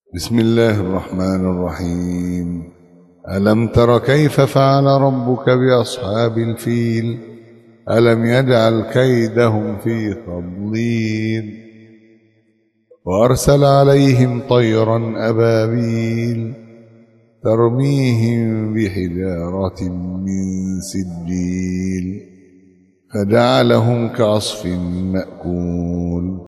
بسم الله الرحمن الرحيم. ألم تر كيف فعل ربك بأصحاب الفيل؟ ألم يجعل كيدهم في تضليل وأرسل عليهم طيرا أبابيل ترميهم بحجارة من سجيل فجعلهم كعصف مأكول.